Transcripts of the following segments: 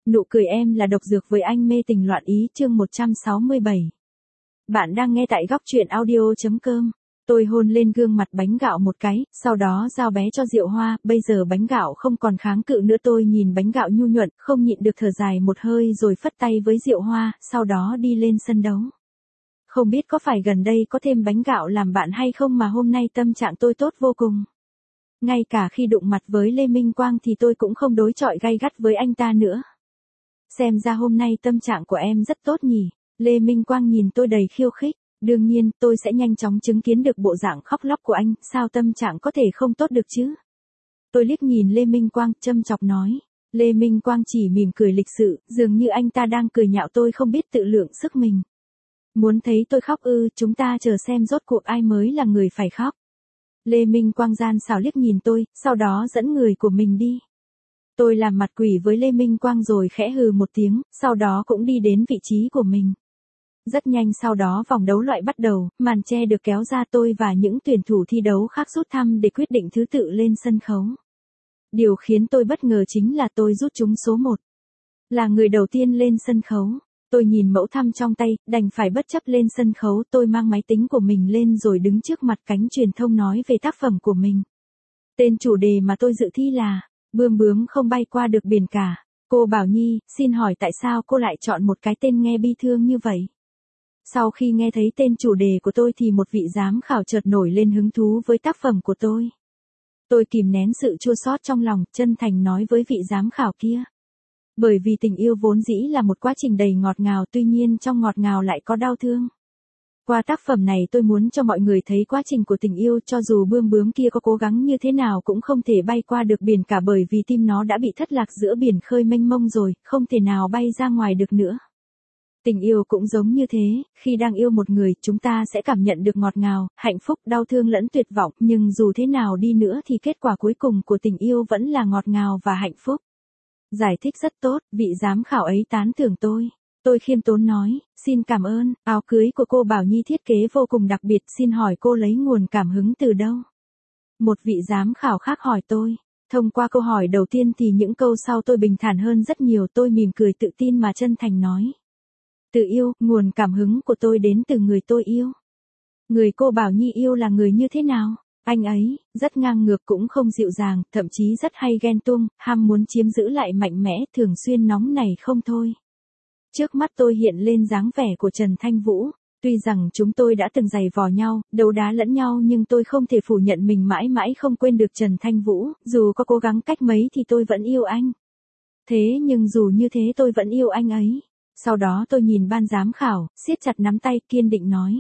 Nụ cười em là độc dược với anh mê tình loạn ý chương 167. Bạn đang nghe tại góc truyện audio.com. Tôi hôn lên gương mặt bánh gạo một cái, sau đó giao bé cho Diệu Hoa, bây giờ bánh gạo không còn kháng cự nữa. Tôi nhìn bánh gạo nhu nhuận, không nhịn được thở dài một hơi rồi phất tay với Diệu Hoa, sau đó đi lên sân đấu. Không biết có phải gần đây có thêm bánh gạo làm bạn hay không mà hôm nay tâm trạng tôi tốt vô cùng. Ngay cả khi đụng mặt với Lê Minh Quang thì tôi cũng không đối chọi gay gắt với anh ta nữa. Xem ra hôm nay tâm trạng của em rất tốt nhỉ. Lê Minh Quang nhìn tôi đầy khiêu khích. Đương nhiên, tôi sẽ nhanh chóng chứng kiến được bộ dạng khóc lóc của anh, sao tâm trạng có thể không tốt được chứ? Tôi liếc nhìn Lê Minh Quang, châm chọc nói. Lê Minh Quang chỉ mỉm cười lịch sự, dường như anh ta đang cười nhạo tôi không biết tự lượng sức mình. Muốn thấy tôi khóc ư? Chúng ta chờ xem rốt cuộc ai mới là người phải khóc. Lê Minh Quang gian xảo liếc nhìn tôi, sau đó dẫn người của mình đi. Tôi làm mặt quỷ với Lê Minh Quang rồi khẽ hừ một tiếng, sau đó cũng đi đến vị trí của mình. Rất nhanh sau đó vòng đấu loại bắt đầu, màn che được kéo ra, tôi và những tuyển thủ thi đấu khác rút thăm để quyết định thứ tự lên sân khấu. Điều khiến tôi bất ngờ chính là tôi rút trúng số 1. Là người đầu tiên lên sân khấu. Tôi nhìn mẫu thăm trong tay, đành phải bất chấp lên sân khấu. Tôi mang máy tính của mình lên rồi đứng trước mặt cánh truyền thông nói về tác phẩm của mình. Tên chủ đề mà tôi dự thi là Bươm bướm không bay qua được biển cả. Cô Bảo Nhi, xin hỏi tại sao cô lại chọn một cái tên nghe bi thương như vậy? Sau khi nghe thấy tên chủ đề của tôi thì một vị giám khảo chợt nổi lên hứng thú với tác phẩm của tôi. Tôi kìm nén sự chua xót trong lòng, chân thành nói với vị giám khảo kia. Bởi vì tình yêu vốn dĩ là một quá trình đầy ngọt ngào, tuy nhiên trong ngọt ngào lại có đau thương. Qua tác phẩm này tôi muốn cho mọi người thấy quá trình của tình yêu, cho dù bươm bướm kia có cố gắng như thế nào cũng không thể bay qua được biển cả, bởi vì tim nó đã bị thất lạc giữa biển khơi mênh mông rồi, không thể nào bay ra ngoài được nữa. Tình yêu cũng giống như thế, khi đang yêu một người, chúng ta sẽ cảm nhận được ngọt ngào, hạnh phúc, đau thương lẫn tuyệt vọng, nhưng dù thế nào đi nữa thì kết quả cuối cùng của tình yêu vẫn là ngọt ngào và hạnh phúc. Giải thích rất tốt, vị giám khảo ấy tán thưởng tôi. Tôi khiêm tốn nói, xin cảm ơn, áo cưới của cô Bảo Nhi thiết kế vô cùng đặc biệt, xin hỏi cô lấy nguồn cảm hứng từ đâu? Một vị giám khảo khác hỏi tôi. Thông qua câu hỏi đầu tiên thì những câu sau tôi bình thản hơn rất nhiều, tôi mỉm cười tự tin mà chân thành nói. Từ yêu, nguồn cảm hứng của tôi đến từ người tôi yêu. Người cô Bảo Nhi yêu là người như thế nào? Anh ấy, rất ngang ngược cũng không dịu dàng, thậm chí rất hay ghen tuông, ham muốn chiếm giữ lại mạnh mẽ, thường xuyên nóng nảy không thôi. Trước mắt tôi hiện lên dáng vẻ của Trần Thanh Vũ. Tuy rằng chúng tôi đã từng giày vò nhau, đấu đá lẫn nhau, nhưng tôi không thể phủ nhận mình mãi mãi không quên được Trần Thanh Vũ, dù có cố gắng cách mấy thì tôi vẫn yêu anh. Thế nhưng dù như thế tôi vẫn yêu anh ấy. Sau đó tôi nhìn ban giám khảo, siết chặt nắm tay, kiên định nói.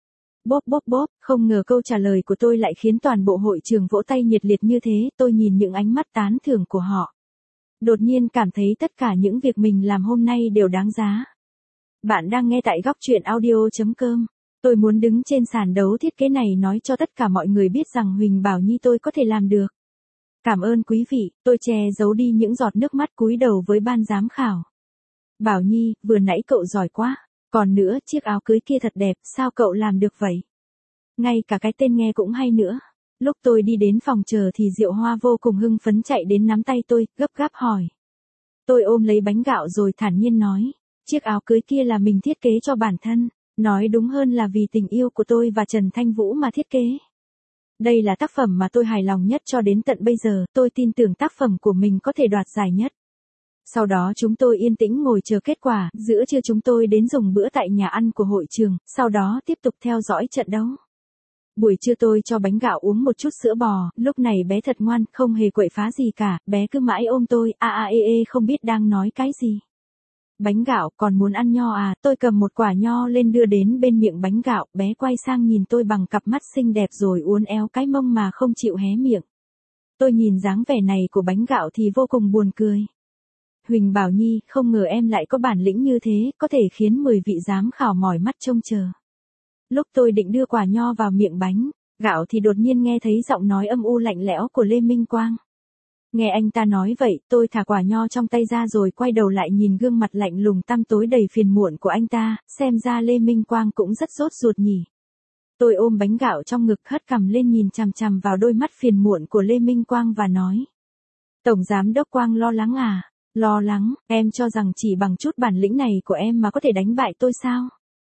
Bốp bốp bốp, không ngờ câu trả lời của tôi lại khiến toàn bộ hội trường vỗ tay nhiệt liệt như thế, tôi nhìn những ánh mắt tán thưởng của họ. Đột nhiên cảm thấy tất cả những việc mình làm hôm nay đều đáng giá. Bạn đang nghe tại góc truyện audio.com. Tôi muốn đứng trên sàn đấu thiết kế này nói cho tất cả mọi người biết rằng Huỳnh Bảo Nhi tôi có thể làm được. Cảm ơn quý vị, tôi che giấu đi những giọt nước mắt cúi đầu với ban giám khảo. Bảo Nhi, vừa nãy cậu giỏi quá. Còn nữa, chiếc áo cưới kia thật đẹp, sao cậu làm được vậy? Ngay cả cái tên nghe cũng hay nữa. Lúc tôi đi đến phòng chờ thì Diệu Hoa vô cùng hưng phấn chạy đến nắm tay tôi, gấp gáp hỏi. Tôi ôm lấy bánh gạo rồi thản nhiên nói. Chiếc áo cưới kia là mình thiết kế cho bản thân. Nói đúng hơn là vì tình yêu của tôi và Trần Thanh Vũ mà thiết kế. Đây là tác phẩm mà tôi hài lòng nhất cho đến tận bây giờ, tôi tin tưởng tác phẩm của mình có thể đoạt giải nhất. Sau đó chúng tôi yên tĩnh ngồi chờ kết quả, giữa trưa chúng tôi đến dùng bữa tại nhà ăn của hội trường, sau đó tiếp tục theo dõi trận đấu. Buổi trưa tôi cho bánh gạo uống một chút sữa bò, lúc này bé thật ngoan, không hề quậy phá gì cả, bé cứ mãi ôm tôi, không biết đang nói cái gì. Bánh gạo, còn muốn ăn nho à? Tôi cầm một quả nho lên đưa đến bên miệng bánh gạo, bé quay sang nhìn tôi bằng cặp mắt xinh đẹp rồi uốn éo cái mông mà không chịu hé miệng. Tôi nhìn dáng vẻ này của bánh gạo thì vô cùng buồn cười. Huỳnh Bảo Nhi, không ngờ em lại có bản lĩnh như thế, có thể khiến 10 vị giám khảo mỏi mắt trông chờ. Lúc tôi định đưa quả nho vào miệng bánh gạo thì đột nhiên nghe thấy giọng nói âm u lạnh lẽo của Lê Minh Quang. Nghe anh ta nói vậy, tôi thả quả nho trong tay ra rồi quay đầu lại nhìn gương mặt lạnh lùng tăm tối đầy phiền muộn của anh ta, xem ra Lê Minh Quang cũng rất sốt ruột nhỉ. Tôi ôm bánh gạo trong ngực hất cằm lên nhìn chằm chằm vào đôi mắt phiền muộn của Lê Minh Quang và nói. Tổng giám đốc Quang lo lắng à? Lo lắng, em cho rằng chỉ bằng chút bản lĩnh này của em mà có thể đánh bại tôi sao?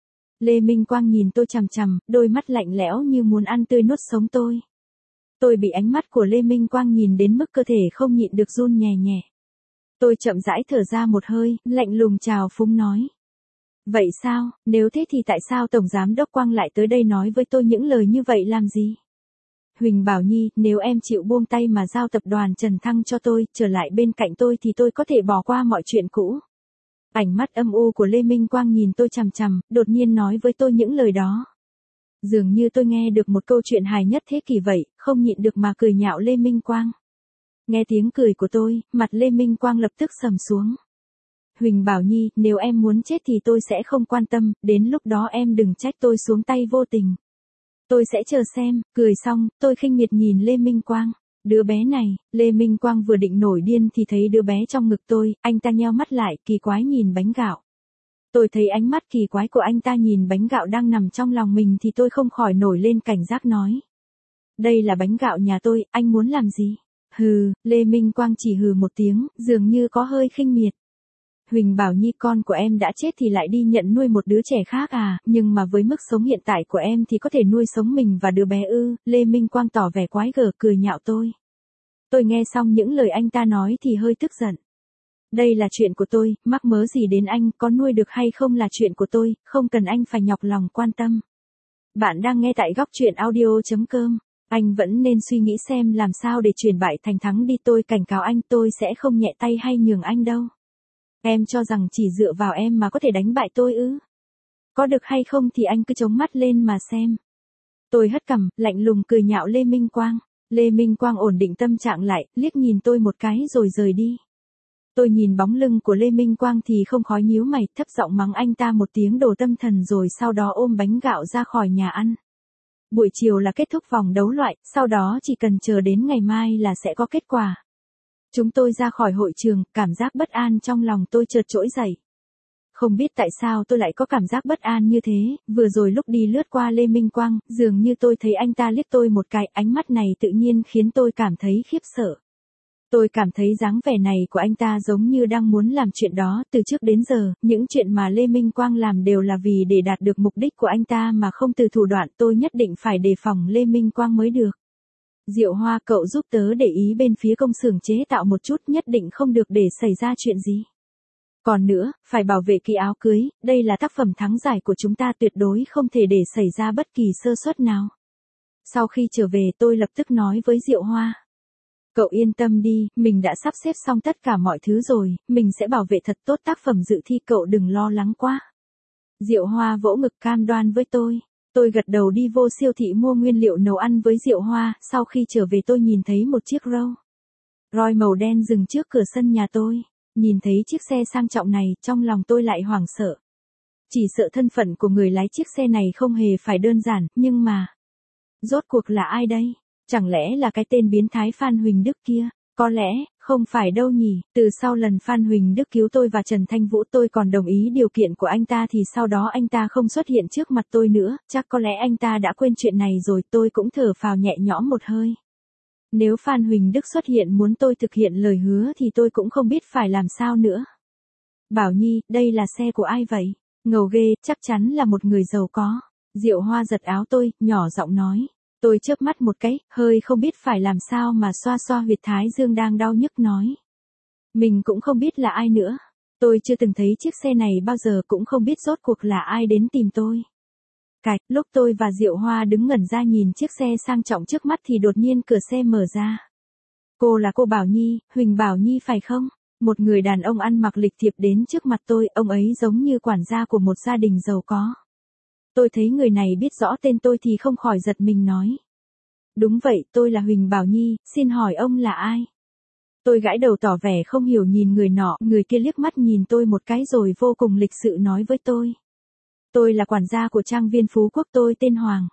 Lê Minh Quang nhìn tôi chằm chằm, đôi mắt lạnh lẽo như muốn ăn tươi nuốt sống tôi. Tôi bị ánh mắt của Lê Minh Quang nhìn đến mức cơ thể không nhịn được run nhẹ nhẹ. Tôi chậm rãi thở ra một hơi, lạnh lùng chào phúng nói. Vậy sao, nếu thế thì tại sao Tổng Giám Đốc Quang lại tới đây nói với tôi những lời như vậy làm gì? Huỳnh Bảo Nhi, nếu em chịu buông tay mà giao tập đoàn Trần Thăng cho tôi, trở lại bên cạnh tôi thì tôi có thể bỏ qua mọi chuyện cũ. Ánh mắt âm u của Lê Minh Quang nhìn tôi chằm chằm, đột nhiên nói với tôi những lời đó. Dường như tôi nghe được một câu chuyện hài nhất thế kỷ vậy, không nhịn được mà cười nhạo Lê Minh Quang. Nghe tiếng cười của tôi, mặt Lê Minh Quang lập tức sầm xuống. Huỳnh Bảo Nhi, nếu em muốn chết thì tôi sẽ không quan tâm, đến lúc đó em đừng trách tôi xuống tay vô tình. Tôi sẽ chờ xem, cười xong, tôi khinh miệt nhìn Lê Minh Quang. Đứa bé này, Lê Minh Quang vừa định nổi điên thì thấy đứa bé trong ngực tôi, anh ta nheo mắt lại, kỳ quái nhìn bánh gạo. Tôi thấy ánh mắt kỳ quái của anh ta nhìn bánh gạo đang nằm trong lòng mình thì tôi không khỏi nổi lên cảnh giác nói. Đây là bánh gạo nhà tôi, anh muốn làm gì? Hừ, Lê Minh Quang chỉ hừ một tiếng, dường như có hơi khinh miệt. Huỳnh Bảo Nhi, con của em đã chết thì lại đi nhận nuôi một đứa trẻ khác à, nhưng mà với mức sống hiện tại của em thì có thể nuôi sống mình và đứa bé ư? Lê Minh Quang tỏ vẻ quái gở cười nhạo tôi. Tôi nghe xong những lời anh ta nói thì hơi tức giận. Đây là chuyện của tôi, mắc mớ gì đến anh, có nuôi được hay không là chuyện của tôi, không cần anh phải nhọc lòng quan tâm. Bạn đang nghe tại góc truyện audio.com. Anh vẫn nên suy nghĩ xem làm sao để chuyển bại thành thắng đi, tôi cảnh cáo anh, tôi sẽ không nhẹ tay hay nhường anh đâu. Em cho rằng chỉ dựa vào em mà có thể đánh bại tôi ư? Có được hay không thì anh cứ chống mắt lên mà xem. Tôi hất cằm, lạnh lùng cười nhạo Lê Minh Quang. Lê Minh Quang ổn định tâm trạng lại, liếc nhìn tôi một cái rồi rời đi. Tôi nhìn bóng lưng của Lê Minh Quang thì không khói nhíu mày, thấp giọng mắng anh ta một tiếng đồ tâm thần rồi sau đó ôm bánh gạo ra khỏi nhà ăn. Buổi chiều là kết thúc vòng đấu loại, sau đó chỉ cần chờ đến ngày mai là sẽ có kết quả. Chúng tôi ra khỏi hội trường, cảm giác bất an trong lòng tôi chợt trỗi dậy. Không biết tại sao tôi lại có cảm giác bất an như thế, vừa rồi lúc đi lướt qua Lê Minh Quang, dường như tôi thấy anh ta liếc tôi một cái, ánh mắt này tự nhiên khiến tôi cảm thấy khiếp sợ. Tôi cảm thấy dáng vẻ này của anh ta giống như đang muốn làm chuyện đó, từ trước đến giờ, những chuyện mà Lê Minh Quang làm đều là vì để đạt được mục đích của anh ta mà không từ thủ đoạn, tôi nhất định phải đề phòng Lê Minh Quang mới được. Diệu Hoa, cậu giúp tớ để ý bên phía công xưởng chế tạo một chút, nhất định không được để xảy ra chuyện gì. Còn nữa, phải bảo vệ kỳ áo cưới, đây là tác phẩm thắng giải của chúng ta, tuyệt đối không thể để xảy ra bất kỳ sơ suất nào. Sau khi trở về tôi lập tức nói với Diệu Hoa. Cậu yên tâm đi, mình đã sắp xếp xong tất cả mọi thứ rồi, mình sẽ bảo vệ thật tốt tác phẩm dự thi, cậu đừng lo lắng quá. Diệu Hoa vỗ ngực cam đoan với tôi. Tôi gật đầu đi vô siêu thị mua nguyên liệu nấu ăn với Diệu Hoa, sau khi trở về tôi nhìn thấy một chiếc Roy màu đen dừng trước cửa sân nhà tôi. Nhìn thấy chiếc xe sang trọng này, trong lòng tôi lại hoảng sợ. Chỉ sợ thân phận của người lái chiếc xe này không hề phải đơn giản, nhưng mà... Rốt cuộc là ai đây? Chẳng lẽ là cái tên biến thái Phan Huỳnh Đức kia? Có lẽ, không phải đâu nhỉ, từ sau lần Phan Huỳnh Đức cứu tôi và Trần Thanh Vũ tôi còn đồng ý điều kiện của anh ta thì sau đó anh ta không xuất hiện trước mặt tôi nữa, chắc có lẽ anh ta đã quên chuyện này rồi, tôi cũng thở phào nhẹ nhõm một hơi. Nếu Phan Huỳnh Đức xuất hiện muốn tôi thực hiện lời hứa thì tôi cũng không biết phải làm sao nữa. Bảo Nhi, đây là xe của ai vậy? Ngầu ghê, chắc chắn là một người giàu có. Diệu Hoa giật áo tôi, nhỏ giọng nói. Tôi chớp mắt một cái, hơi không biết phải làm sao mà xoa xoa huyệt thái dương đang đau nhức nói. Mình cũng không biết là ai nữa. Tôi chưa từng thấy chiếc xe này bao giờ, cũng không biết rốt cuộc là ai đến tìm tôi. Cạch, lúc tôi và Diệu Hoa đứng ngẩn ra nhìn chiếc xe sang trọng trước mắt thì đột nhiên cửa xe mở ra. Cô là cô Bảo Nhi, Huỳnh Bảo Nhi phải không? Một người đàn ông ăn mặc lịch thiệp đến trước mặt tôi, ông ấy giống như quản gia của một gia đình giàu có. Tôi thấy người này biết rõ tên tôi thì không khỏi giật mình nói. Đúng vậy, tôi là Huỳnh Bảo Nhi, xin hỏi ông là ai? Tôi gãi đầu tỏ vẻ không hiểu nhìn người nọ, người kia liếc mắt nhìn tôi một cái rồi vô cùng lịch sự nói với tôi. Tôi là quản gia của trang viên Phú Quốc, tôi tên Hoàng.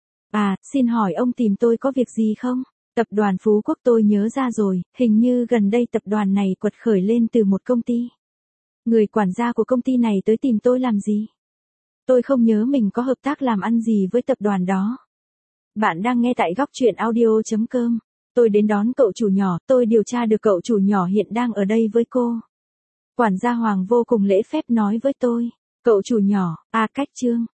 À, xin hỏi ông tìm tôi có việc gì không? Tập đoàn Phú Quốc, tôi nhớ ra rồi, hình như gần đây tập đoàn này quật khởi lên từ một công ty. Người quản gia của công ty này tới tìm tôi làm gì? Tôi không nhớ mình có hợp tác làm ăn gì với tập đoàn đó. Bạn đang nghe tại góc truyện audio.com. Tôi đến đón cậu chủ nhỏ, tôi điều tra được cậu chủ nhỏ hiện đang ở đây với cô. Quản gia Hoàng vô cùng lễ phép nói với tôi. Cậu chủ nhỏ, cách Trương.